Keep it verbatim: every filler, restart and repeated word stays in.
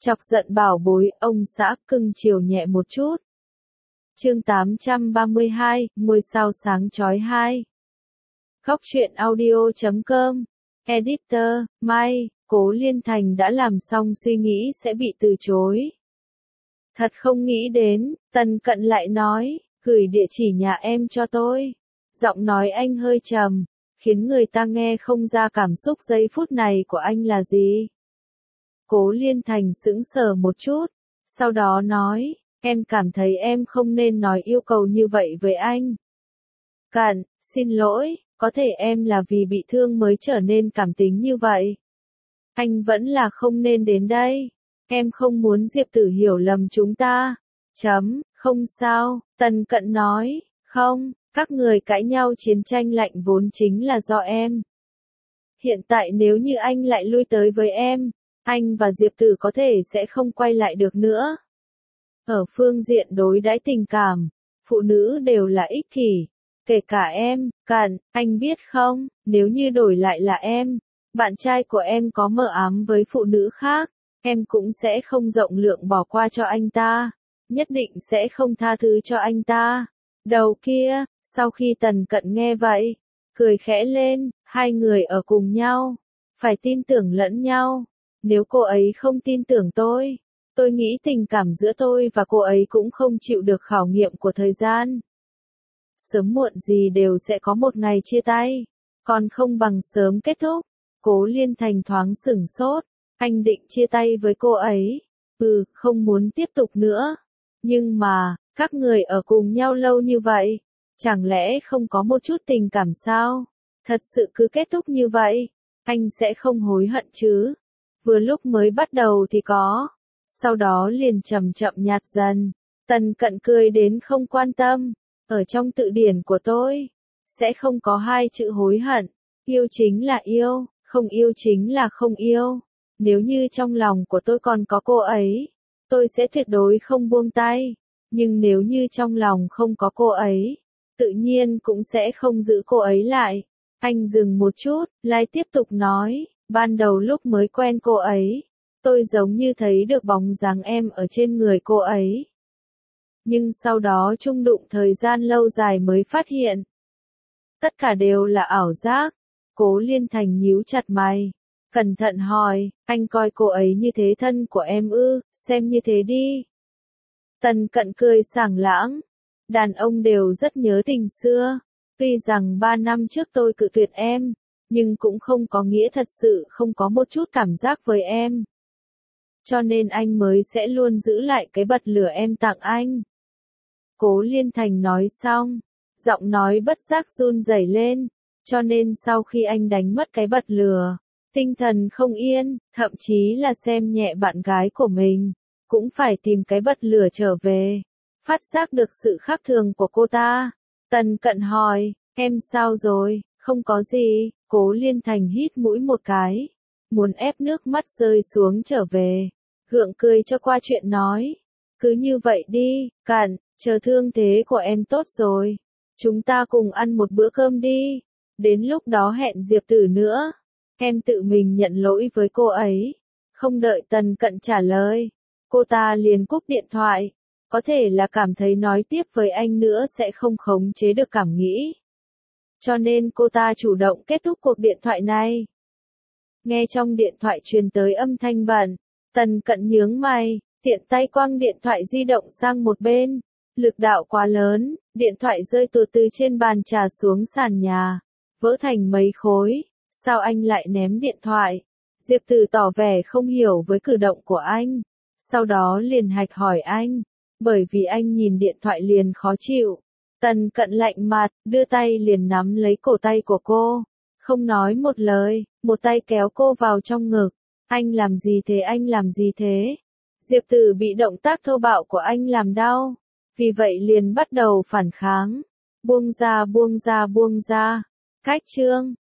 Chọc giận bảo bối, ông xã cưng chiều nhẹ một chút. Chương tám trăm ba mươi hai, ngôi sao sáng chói hai. Góc truyện audio chấm com. Editor, Mai, Cố Liên Thành đã làm xong suy nghĩ sẽ bị từ chối. Thật không nghĩ đến, Tần Cận lại nói, gửi địa chỉ nhà em cho tôi. Giọng nói anh hơi trầm, khiến người ta nghe không ra cảm xúc giây phút này của anh là gì. Cố Liên Thành sững sờ một chút, sau đó nói, em cảm thấy em không nên nói yêu cầu như vậy với anh. Cận, xin lỗi, có thể em là vì bị thương mới trở nên cảm tính như vậy. Anh vẫn là không nên đến đây. Em không muốn Diệp Tử hiểu lầm chúng ta. Chấm, không sao, Tần Cận nói, không, các người cãi nhau chiến tranh lạnh vốn chính là do em. Hiện tại nếu như anh lại lui tới với em, anh và Diệp Tử có thể sẽ không quay lại được nữa. Ở phương diện đối đãi tình cảm, phụ nữ đều là ích kỷ, kể cả em. Cận, anh biết không, nếu như đổi lại là em, bạn trai của em có mơ ám với phụ nữ khác, em cũng sẽ không rộng lượng bỏ qua cho anh ta, nhất định sẽ không tha thứ cho anh ta. Đầu kia, sau khi Tần Cận nghe vậy, cười khẽ lên, hai người ở cùng nhau, phải tin tưởng lẫn nhau. Nếu cô ấy không tin tưởng tôi, tôi nghĩ tình cảm giữa tôi và cô ấy cũng không chịu được khảo nghiệm của thời gian. Sớm muộn gì đều sẽ có một ngày chia tay, còn không bằng sớm kết thúc. Cố Liên Thành thoáng sửng sốt, anh định chia tay với cô ấy, ừ, không muốn tiếp tục nữa. Nhưng mà, các người ở cùng nhau lâu như vậy, chẳng lẽ không có một chút tình cảm sao? Thật sự cứ kết thúc như vậy, anh sẽ không hối hận chứ? Vừa lúc mới bắt đầu thì có, sau đó liền chậm chậm nhạt dần. Tần Cận cười đến không quan tâm, ở trong tự điển của tôi, sẽ không có hai chữ hối hận, yêu chính là yêu, không yêu chính là không yêu. Nếu như trong lòng của tôi còn có cô ấy, tôi sẽ tuyệt đối không buông tay, nhưng nếu như trong lòng không có cô ấy, tự nhiên cũng sẽ không giữ cô ấy lại. Anh dừng một chút, lại tiếp tục nói, ban đầu lúc mới quen cô ấy, tôi giống như thấy được bóng dáng em ở trên người cô ấy. Nhưng sau đó chung đụng thời gian lâu dài mới phát hiện, tất cả đều là ảo giác. Cố Liên Thành nhíu chặt mày, cẩn thận hỏi, anh coi cô ấy như thế thân của em ư? Xem như thế đi. Tần Cận cười sảng lãng, đàn ông đều rất nhớ tình xưa. Tuy rằng ba năm trước tôi cự tuyệt em, nhưng cũng không có nghĩa thật sự không có một chút cảm giác với em. Cho nên anh mới sẽ luôn giữ lại cái bật lửa em tặng anh. Cố Liên Thành nói xong, giọng nói bất giác run rẩy lên, cho nên sau khi anh đánh mất cái bật lửa, tinh thần không yên, thậm chí là xem nhẹ bạn gái của mình, cũng phải tìm cái bật lửa trở về. Phát giác được sự khác thường của cô ta, Tần Cận hỏi, em sao rồi? Không có gì. Cố Liên Thành hít mũi một cái, muốn ép nước mắt rơi xuống trở về, gượng cười cho qua chuyện nói, cứ như vậy đi, Cận, chờ thương thế của em tốt rồi, chúng ta cùng ăn một bữa cơm đi, đến lúc đó hẹn Diệp Tử nữa, em tự mình nhận lỗi với cô ấy. Không đợi Tần Cận trả lời, cô ta liền cúp điện thoại, có thể là cảm thấy nói tiếp với anh nữa sẽ không khống chế được cảm nghĩ. Cho nên cô ta chủ động kết thúc cuộc điện thoại này. Nghe trong điện thoại truyền tới âm thanh bận, Tần Cận nhướng mày, tiện tay quăng điện thoại di động sang một bên. Lực đạo quá lớn, điện thoại rơi tuột từ trên bàn trà xuống sàn nhà, vỡ thành mấy khối. Sao anh lại ném điện thoại? Diệp Tử tỏ vẻ không hiểu với cử động của anh, sau đó liền hạch hỏi anh, bởi vì anh nhìn điện thoại liền khó chịu. Tần Cận lạnh mặt, đưa tay liền nắm lấy cổ tay của cô, không nói một lời, một tay kéo cô vào trong ngực. Anh làm gì thế, anh làm gì thế? Diệp Tử bị động tác thô bạo của anh làm đau, vì vậy liền bắt đầu phản kháng. Buông ra, buông ra, buông ra. Cách chương